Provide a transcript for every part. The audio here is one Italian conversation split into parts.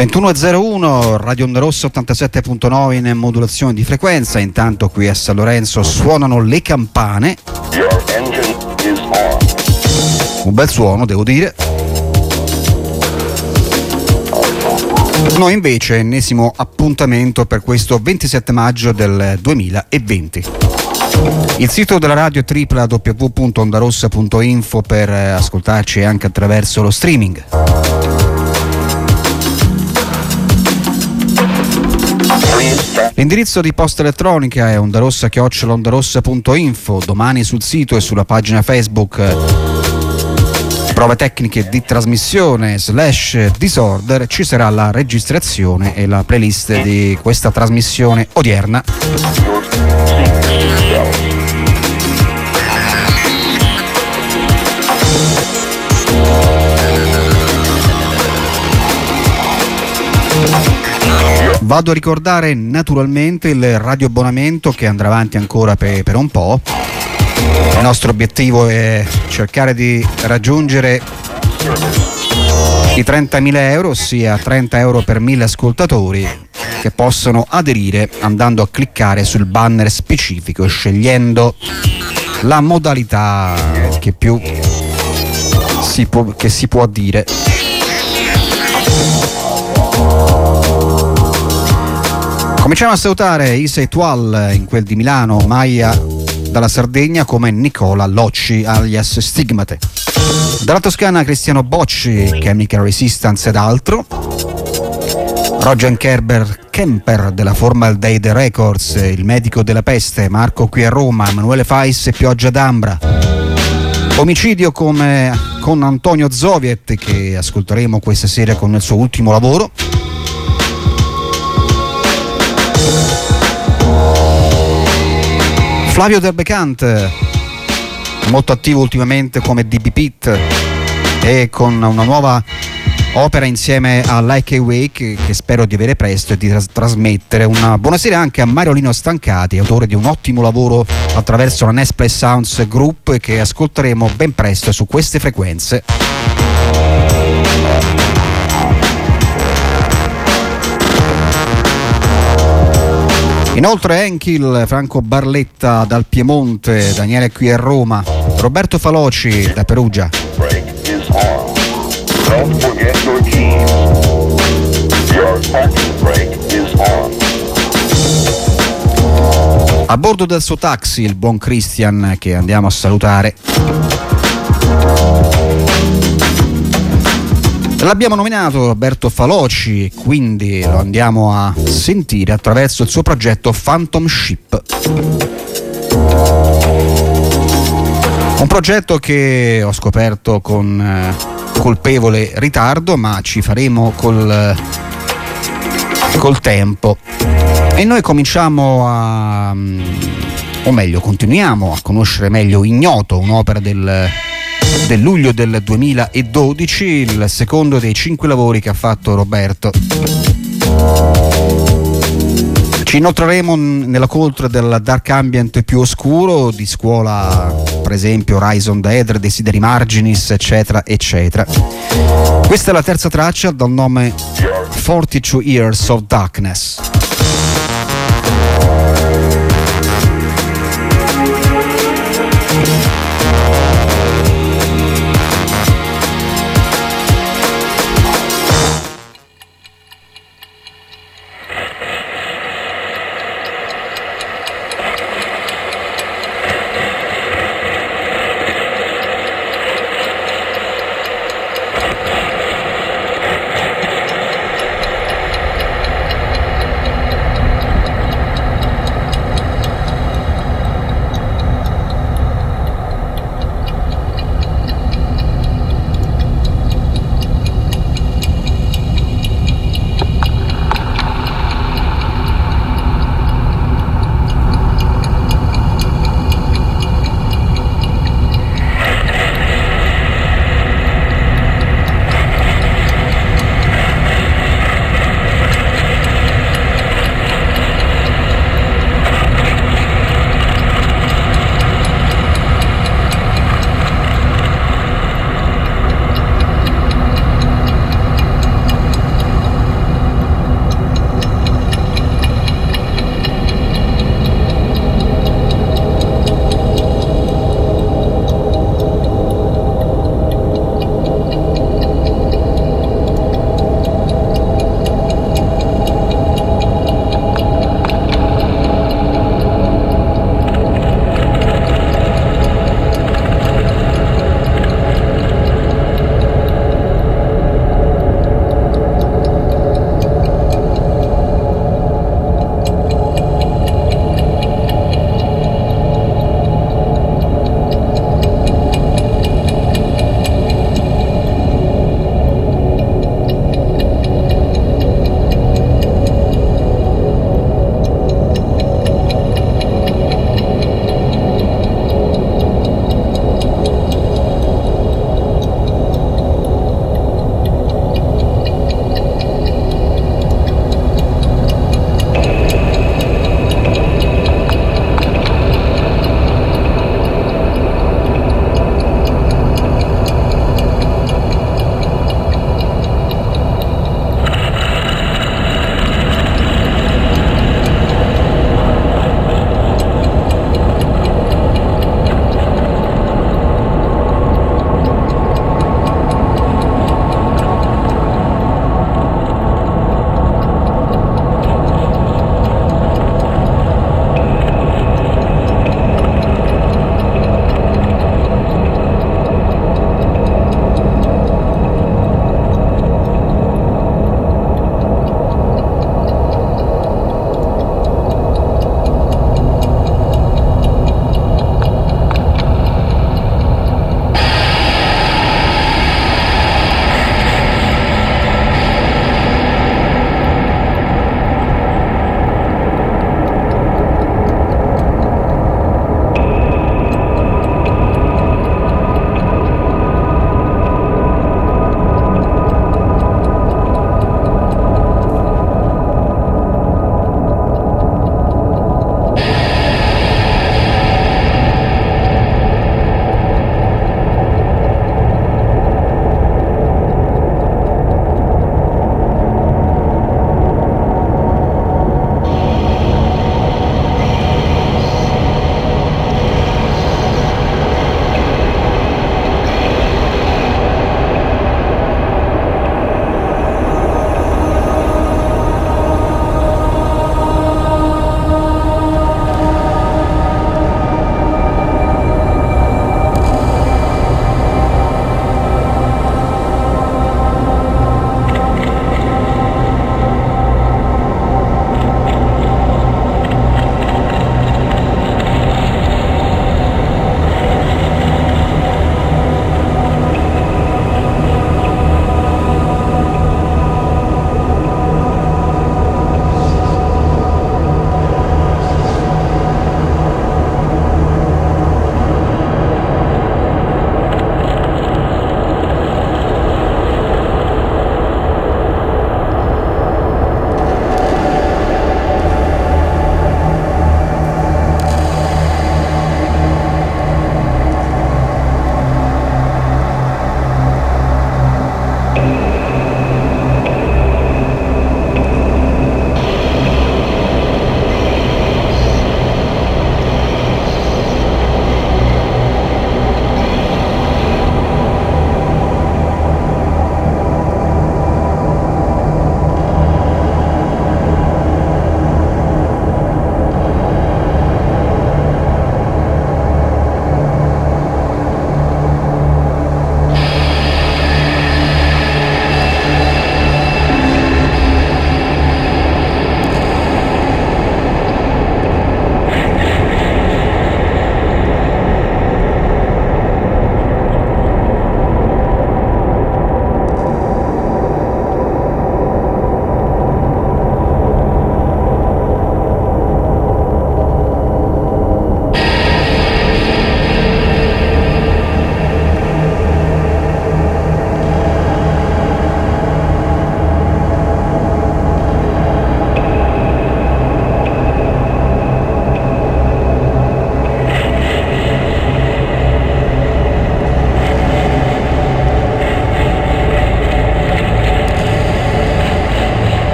21.01, Radio Onda Rossa 87.9 in modulazione di frequenza. Intanto qui a San Lorenzo suonano le campane. Un bel suono, devo dire. Noi invece ennesimo appuntamento per questo 27 maggio del 2020. Il sito della radio è www.ondarossa.info per ascoltarci anche attraverso lo streaming. L'indirizzo di posta elettronica è ondarossa@ondarossa.info. Domani sul sito e sulla pagina Facebook prove tecniche di trasmissione / disorder ci sarà la registrazione e la playlist di questa trasmissione odierna. Vado a ricordare naturalmente il radioabbonamento che andrà avanti ancora per un po'. Il nostro obiettivo è cercare di raggiungere i 30.000 euro, ossia 30 euro per 1.000 ascoltatori che possono aderire andando a cliccare sul banner specifico, scegliendo la modalità che più si può dire. Cominciamo a salutare Isa Etoile in quel di Milano, Maya dalla Sardegna come Nicola Locci alias Stigmate. Dalla Toscana Cristiano Bocci, Chemical Resistance ed altro. Roger Kemper della Formaldehyde Records, il medico della peste, Marco qui a Roma, Emanuele Fais e Pioggia d'Ambra. Omicidio con Antonio Zoviet, che ascolteremo questa sera con il suo ultimo lavoro. Flavio Del Becant, molto attivo ultimamente come DB Pit e con una nuova opera insieme a Like a Wake che spero di avere presto e di trasmettere. Una buonasera anche a Mariolino Stancati, autore di un ottimo lavoro attraverso la Nesplay Sounds Group che ascolteremo ben presto su queste frequenze. Inoltre Enkill, Franco Barletta dal Piemonte, Daniele qui a Roma, Roberto Faloci da Perugia. A bordo del suo taxi il buon Christian che andiamo a salutare. L'abbiamo nominato Roberto Faloci, quindi lo andiamo a sentire attraverso il suo progetto Phantom Ship. Un progetto che ho scoperto con colpevole ritardo, ma ci faremo col tempo. E noi cominciamo continuiamo a conoscere meglio Ignoto, un'opera del luglio del 2012, il secondo dei 5 lavori che ha fatto Roberto. Ci inoltreremo nella coltre del dark ambient più oscuro di scuola, per esempio Rise on the Edge, Desideri Marginis, eccetera eccetera. Questa è la terza traccia dal nome 42 Years of Darkness.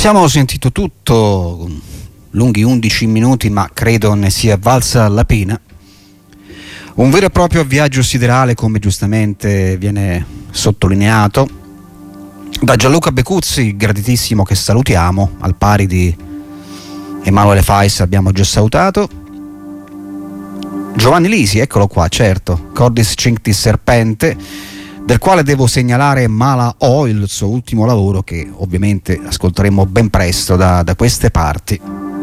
Abbiamo sentito tutto, lunghi 11 minuti, ma credo ne sia valsa la pena. Un vero e proprio viaggio siderale, come giustamente viene sottolineato da Gianluca Becuzzi, graditissimo, che salutiamo, al pari di Emanuele Fais abbiamo già salutato. Giovanni Lisi, eccolo qua, certo, Cordis Cincti Serpente, del quale devo segnalare Mala O, il suo ultimo lavoro, che ovviamente ascolteremo ben presto da queste parti.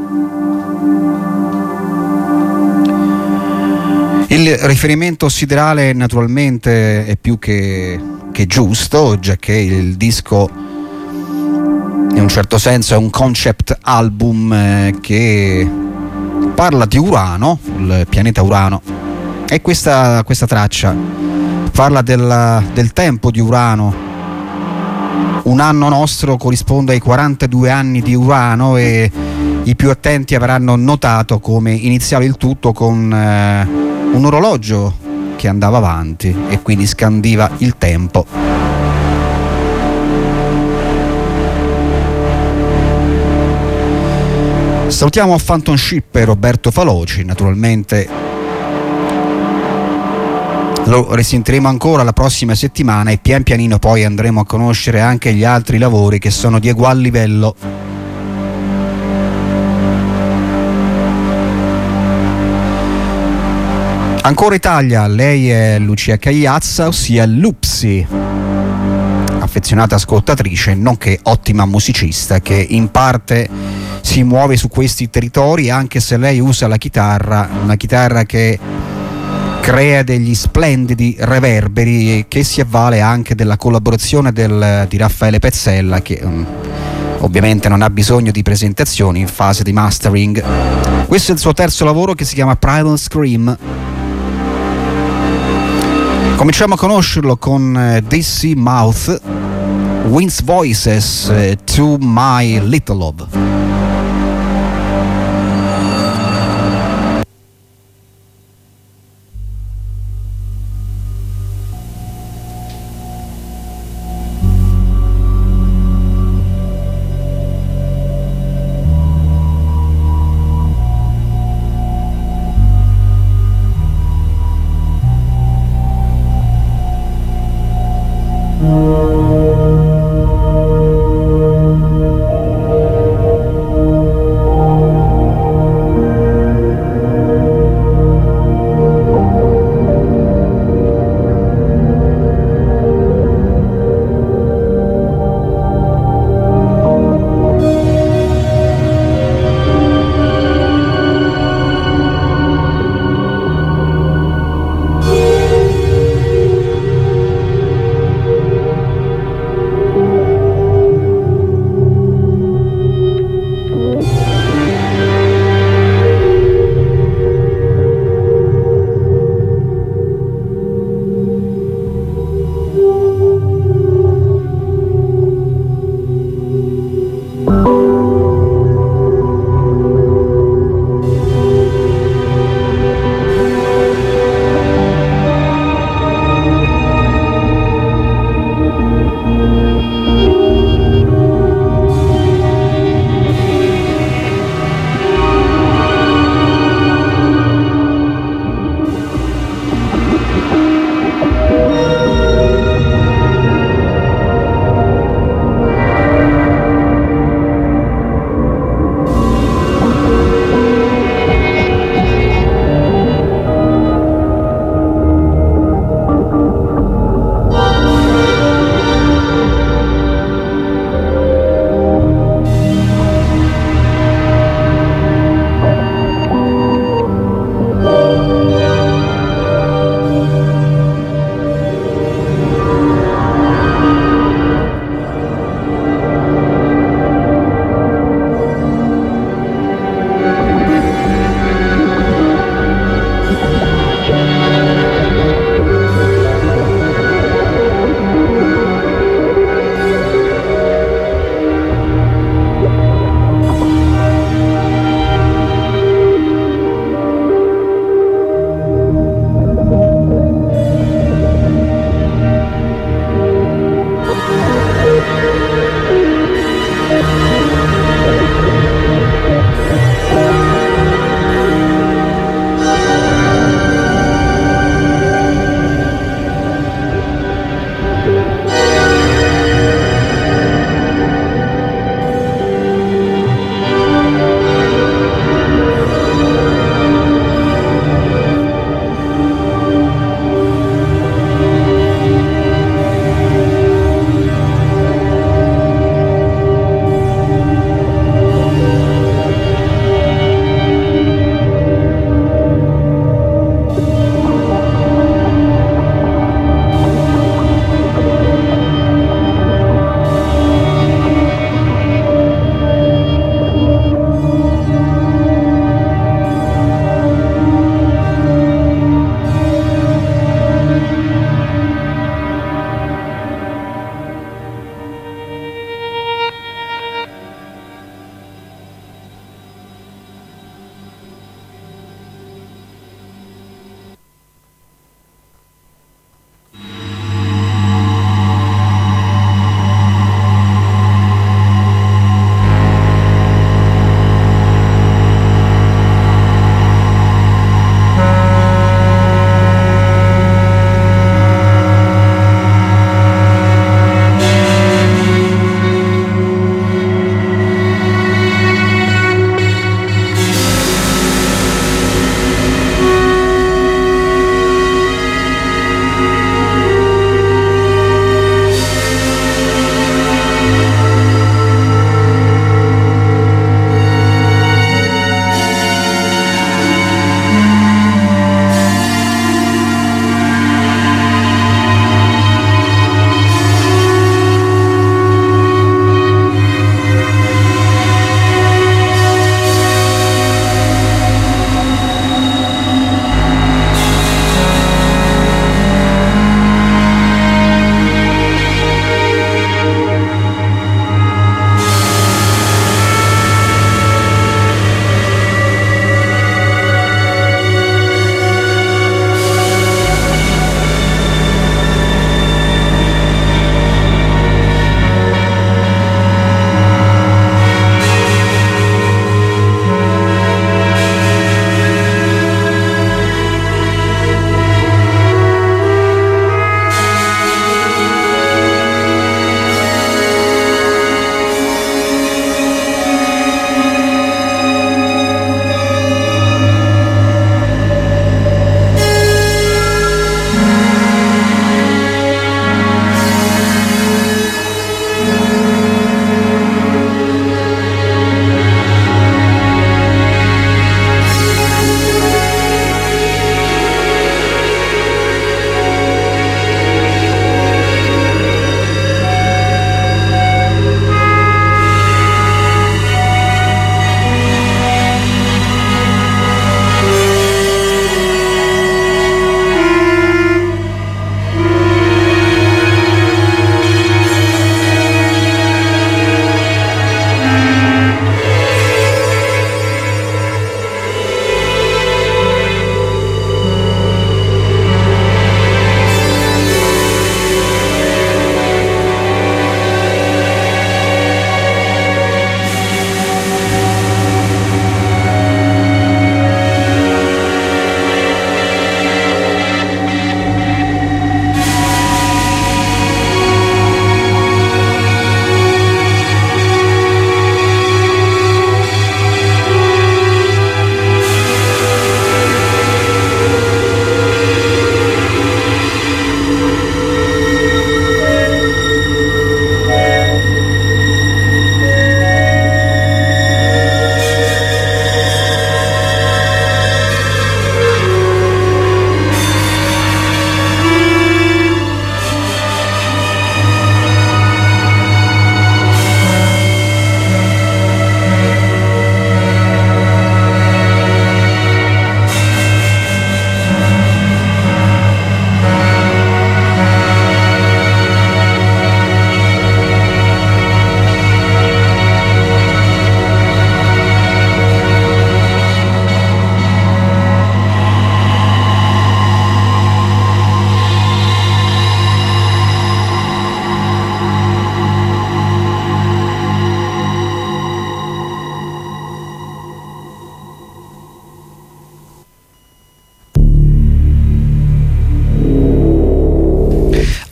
Il riferimento siderale naturalmente è più che giusto, già che il disco in un certo senso è un concept album che parla di Urano, il pianeta Urano, e questa traccia parla del tempo di Urano. Un anno nostro corrisponde ai 42 anni di Urano, e i più attenti avranno notato come iniziava il tutto con un orologio che andava avanti e quindi scandiva il tempo. Salutiamo Phantom Ship e Roberto Faloci, naturalmente lo risentiremo ancora la prossima settimana, e pian pianino poi andremo a conoscere anche gli altri lavori che sono di ugual livello. Ancora Italia, lei è Lucia Cagliazza, ossia Lupsi, affezionata ascoltatrice nonché ottima musicista che in parte si muove su questi territori, anche se lei usa la chitarra, una chitarra che crea degli splendidi reverberi, che si avvale anche della collaborazione di Raffaele Pezzella, che ovviamente non ha bisogno di presentazioni in fase di mastering. Questo è il suo terzo lavoro, che si chiama Primal Scream. Cominciamo a conoscerlo con DC Mouth, Wind's Voices, To My Little Love.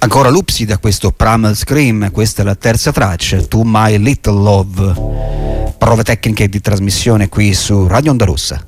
Ancora Lupsi da questo Primal Scream, questa è la terza traccia, To My Little Love. Prove tecniche di trasmissione qui su Radio Onda Rossa.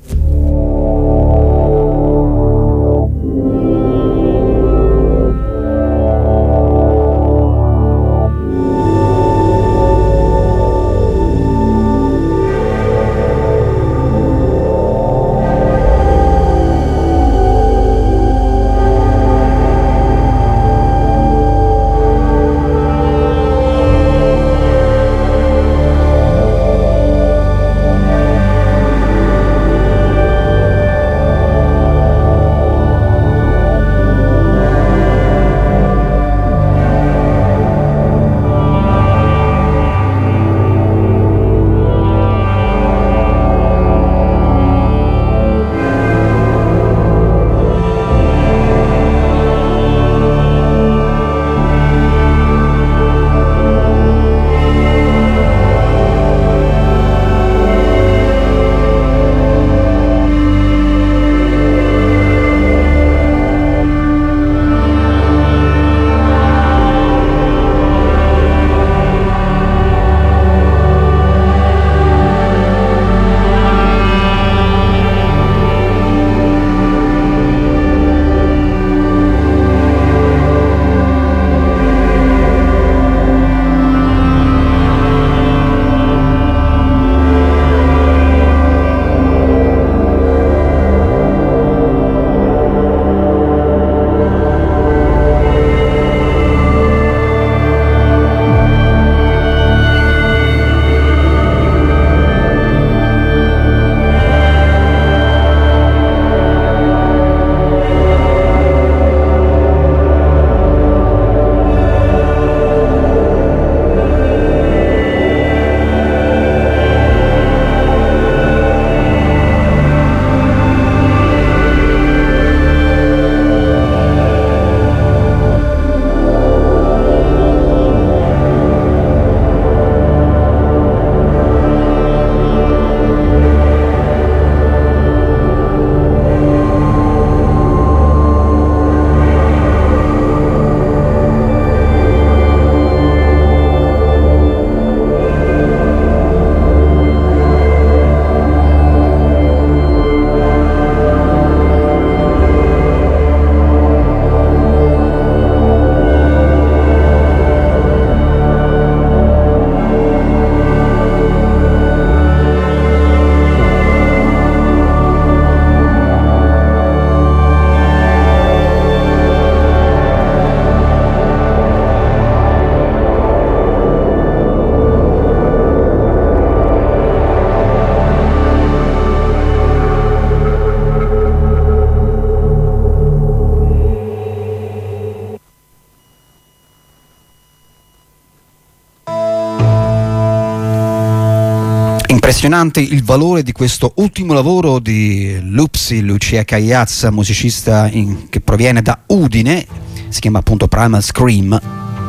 Impressionante il valore di questo ultimo lavoro di Lupsi, Lucia Cagliaz, musicista che proviene da Udine, si chiama appunto Primal Scream.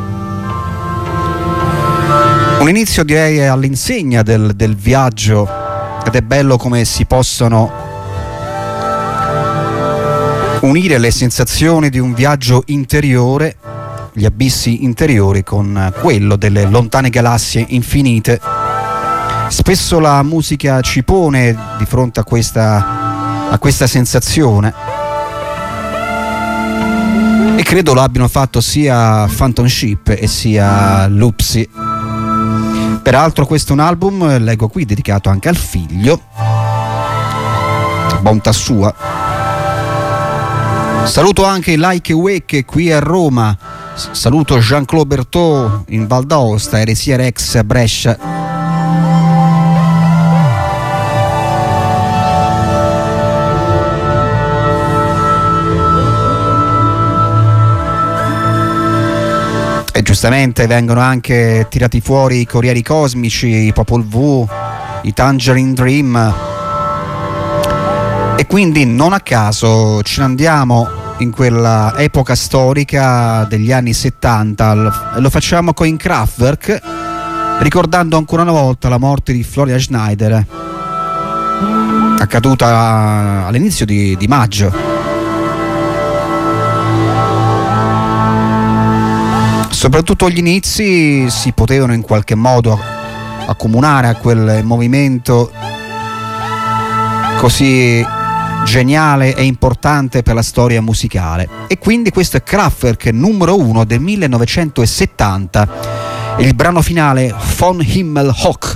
Un inizio direi all'insegna del viaggio, ed è bello come si possono unire le sensazioni di un viaggio interiore, gli abissi interiori, con quello delle lontane galassie infinite. Spesso la musica ci pone di fronte a questa sensazione, e credo lo abbiano fatto sia Phantom Ship e sia Lupsi. Peraltro questo è un album, leggo qui, dedicato anche al figlio, bontà sua. Saluto anche Like Wake qui a Roma, saluto Jean-Claude Berthaud in Val d'Aosta, Eresia Rex a Brescia. E giustamente vengono anche tirati fuori i Corrieri Cosmici, i Popol Vuh, i Tangerine Dream, e quindi non a caso ce ne andiamo in quella epoca storica degli anni 70. Lo facciamo con i Kraftwerk, ricordando ancora una volta la morte di Florian Schneider, accaduta all'inizio di maggio. soprattutto agli inizi si potevano in qualche modo accomunare a quel movimento così geniale e importante per la storia musicale. E quindi questo è Kraftwerk numero 1 del 1970, il brano finale Von Himmel hoch.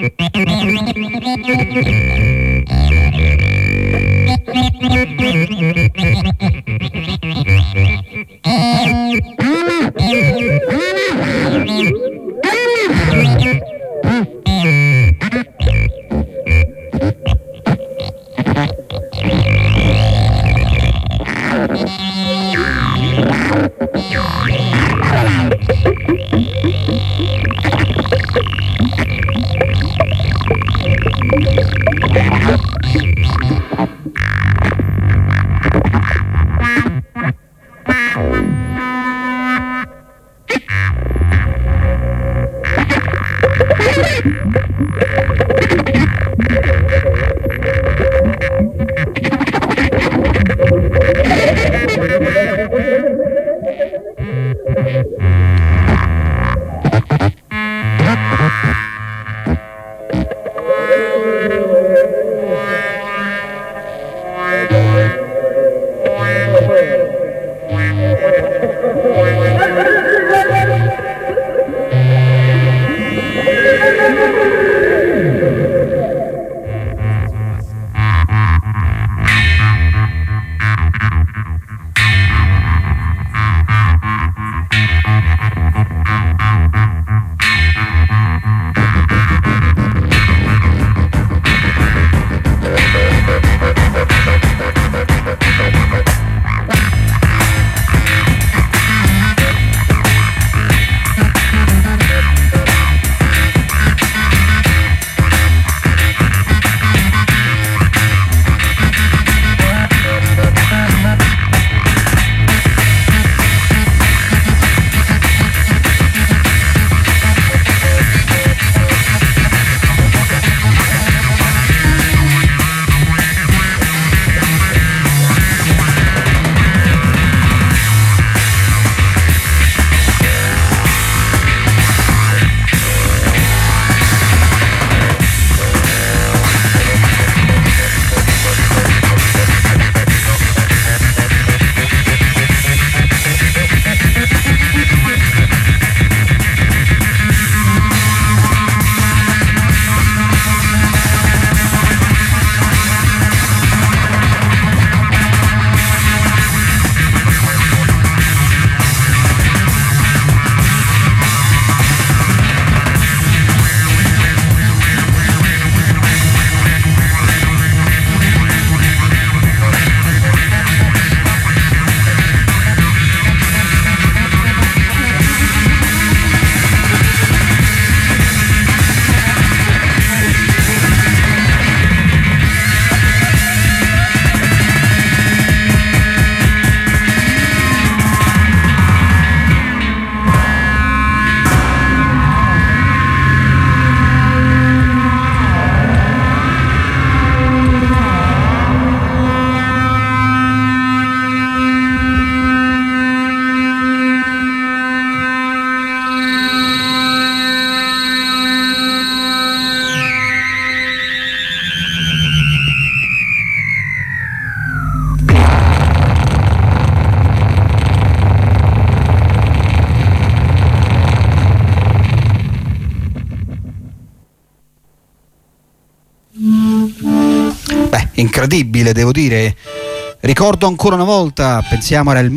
Incredibile, devo dire. Ricordo ancora una volta, pensiamo era il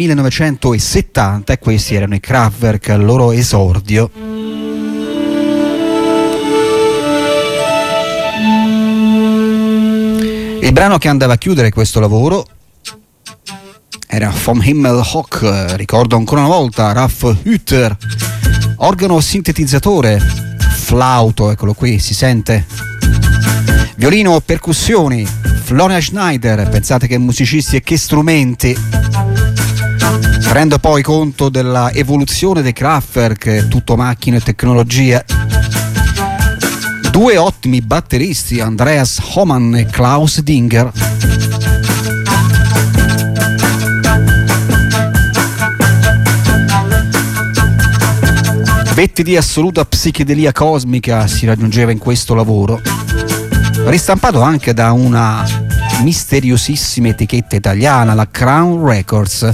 1970 e questi erano i Kraftwerk al loro esordio. Il brano che andava a chiudere questo lavoro era Vom Himmel hoch, ricordo ancora una volta Ralf Hütter, organo sintetizzatore, flauto, eccolo qui, si sente, violino, percussioni, Florian Schneider, pensate che musicisti e che strumenti. Prendo poi conto della evoluzione dei Kraftwerk, tutto macchine e tecnologia. Due ottimi batteristi, Andreas Hohmann e Klaus Dinger. Vetti di assoluta psichedelia cosmica si raggiungeva in questo lavoro, ristampato anche da una misteriosissima etichetta italiana, la Crown Records.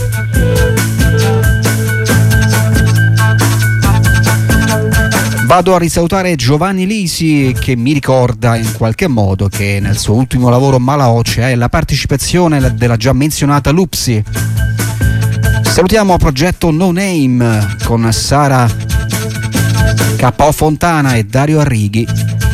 Vado a risalutare Giovanni Lisi, che mi ricorda in qualche modo che nel suo ultimo lavoro Malaoce è la partecipazione della già menzionata Lupsi. Salutiamo Progetto No Name con Sara K.O. Fontana e Dario Arrighi.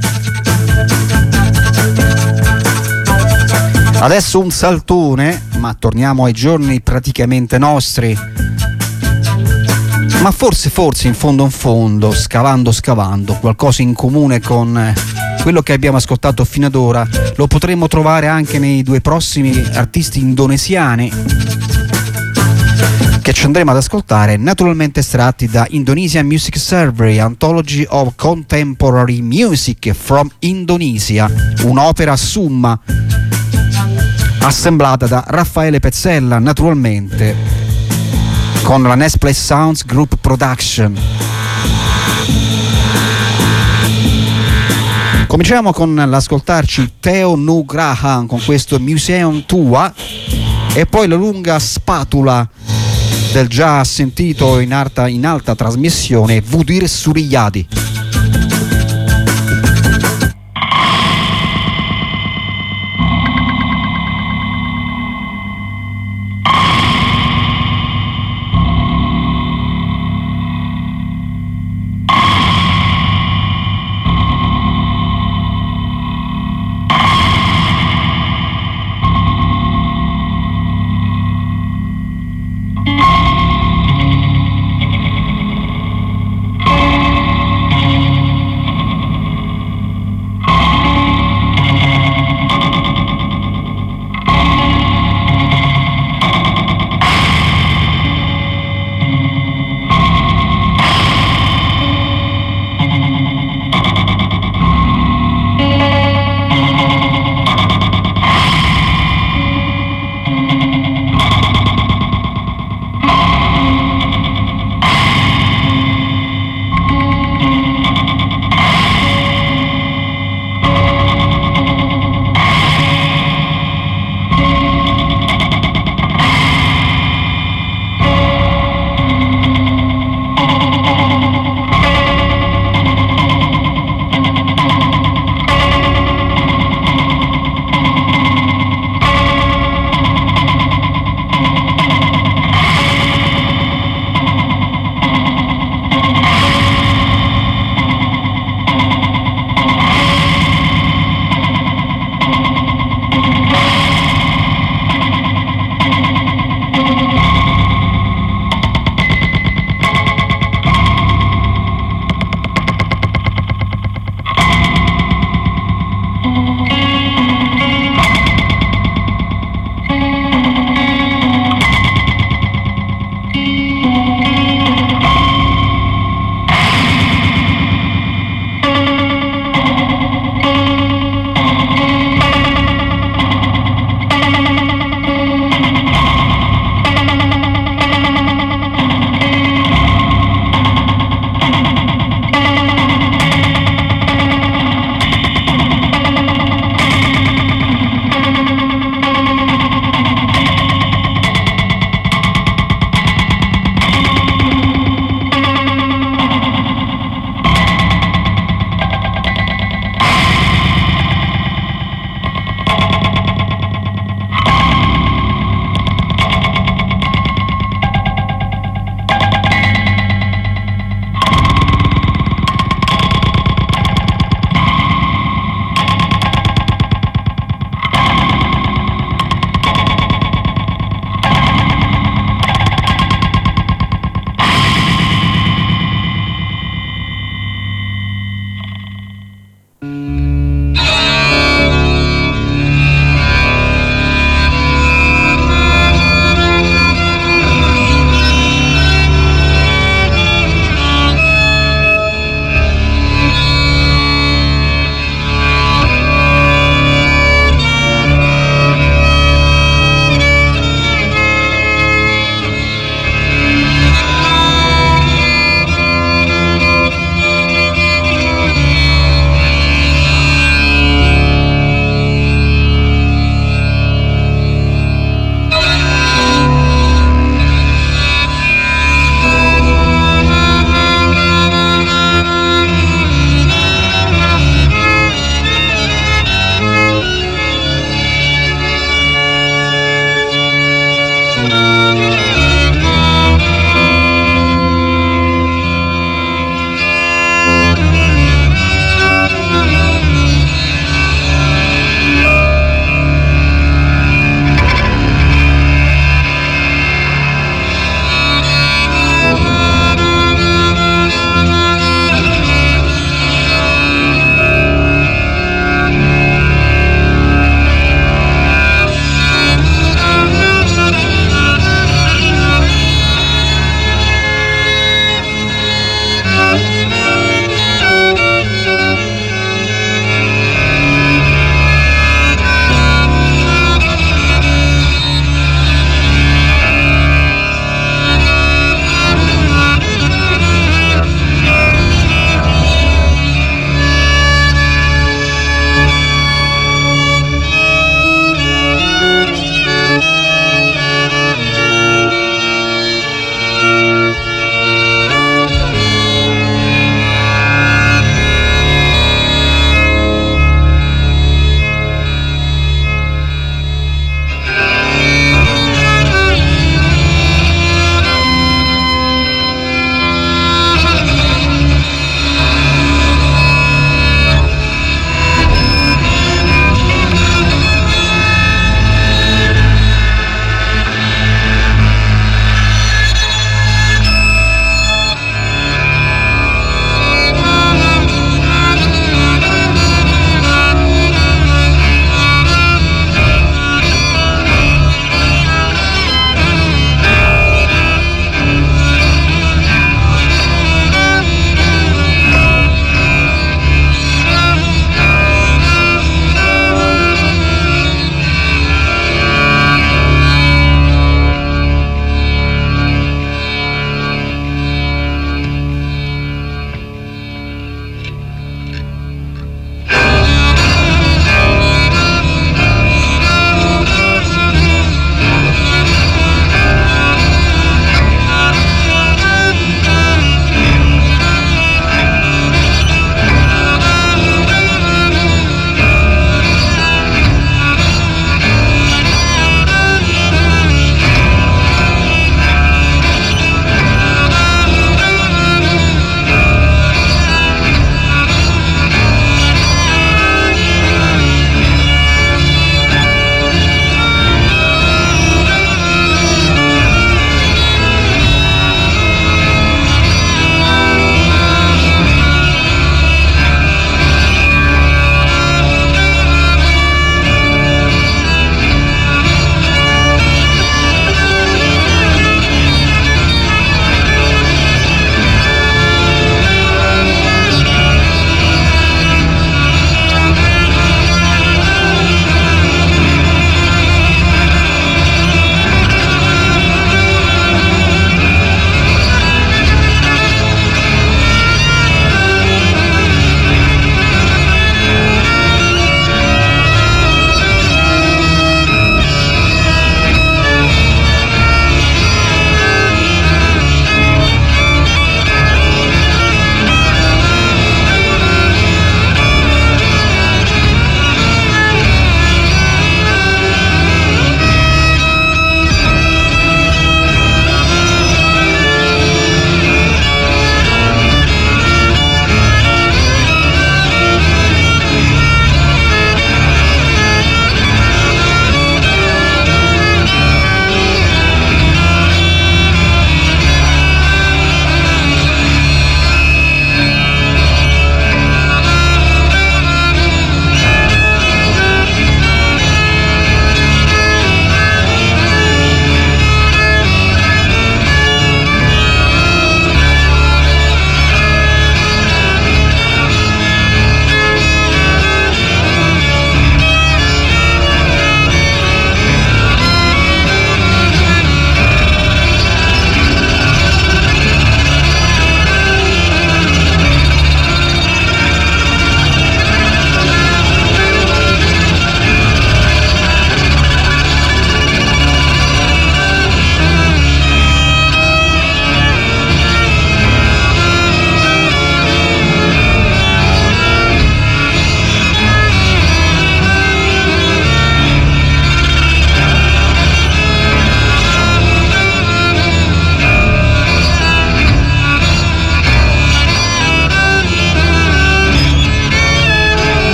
Adesso un saltone, ma torniamo ai giorni praticamente nostri. Ma forse in fondo, scavando, qualcosa in comune con quello che abbiamo ascoltato fino ad ora lo potremo trovare anche nei due prossimi artisti indonesiani che ci andremo ad ascoltare, naturalmente estratti da Indonesian Music Survey, Anthology of Contemporary Music from Indonesia, un'opera summa assemblata da Raffaele Pezzella, naturalmente con la Nesplé Sounds Group Production. Cominciamo con l'ascoltarci Theo Nugraha con questo Museum Tua e poi la lunga spatula del già sentito in alta trasmissione Vudir Suriyadi.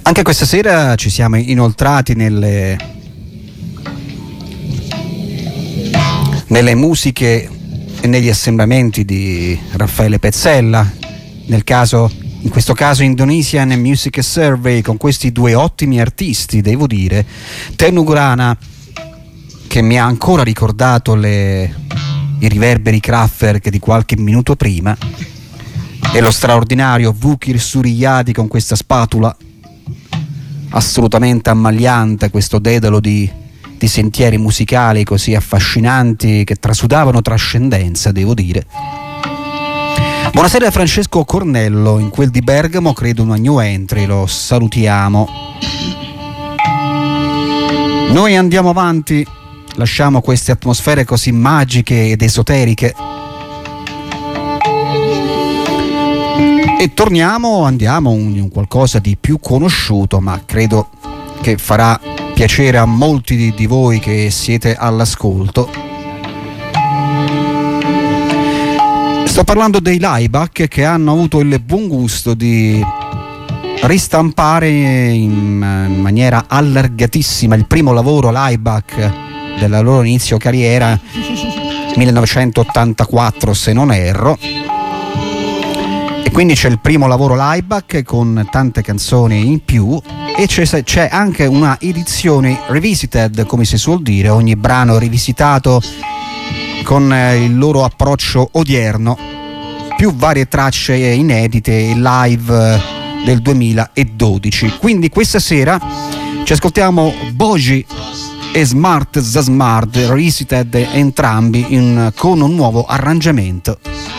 Anche questa sera ci siamo inoltrati nelle musiche e negli assemblamenti di Raffaele Pezzella, in questo caso Indonesian Music Survey, con questi due ottimi artisti, devo dire. Teanu Grana, che mi ha ancora ricordato i riverberi Kraftwerk di qualche minuto prima, e lo straordinario Vukir Suriyati con questa spatula assolutamente ammagliante, questo dedalo di sentieri musicali così affascinanti che trasudavano trascendenza, devo dire. Buonasera a Francesco Cornello, in quel di Bergamo credo una new entry, lo salutiamo. Noi andiamo avanti, lasciamo queste atmosfere così magiche ed esoteriche e andiamo in qualcosa di più conosciuto, ma credo che farà piacere a molti di voi che siete all'ascolto. Sto parlando dei Laibach, che hanno avuto il buon gusto di ristampare in maniera allargatissima il primo lavoro Laibach della loro inizio carriera, 1984 se non erro. E quindi c'è il primo lavoro Laibach con tante canzoni in più, e c'è anche una edizione revisited, come si suol dire, ogni brano rivisitato con il loro approccio odierno, più varie tracce inedite live del 2012. Quindi questa sera ci ascoltiamo Boji e Smart the Smart, revisited entrambi con un nuovo arrangiamento.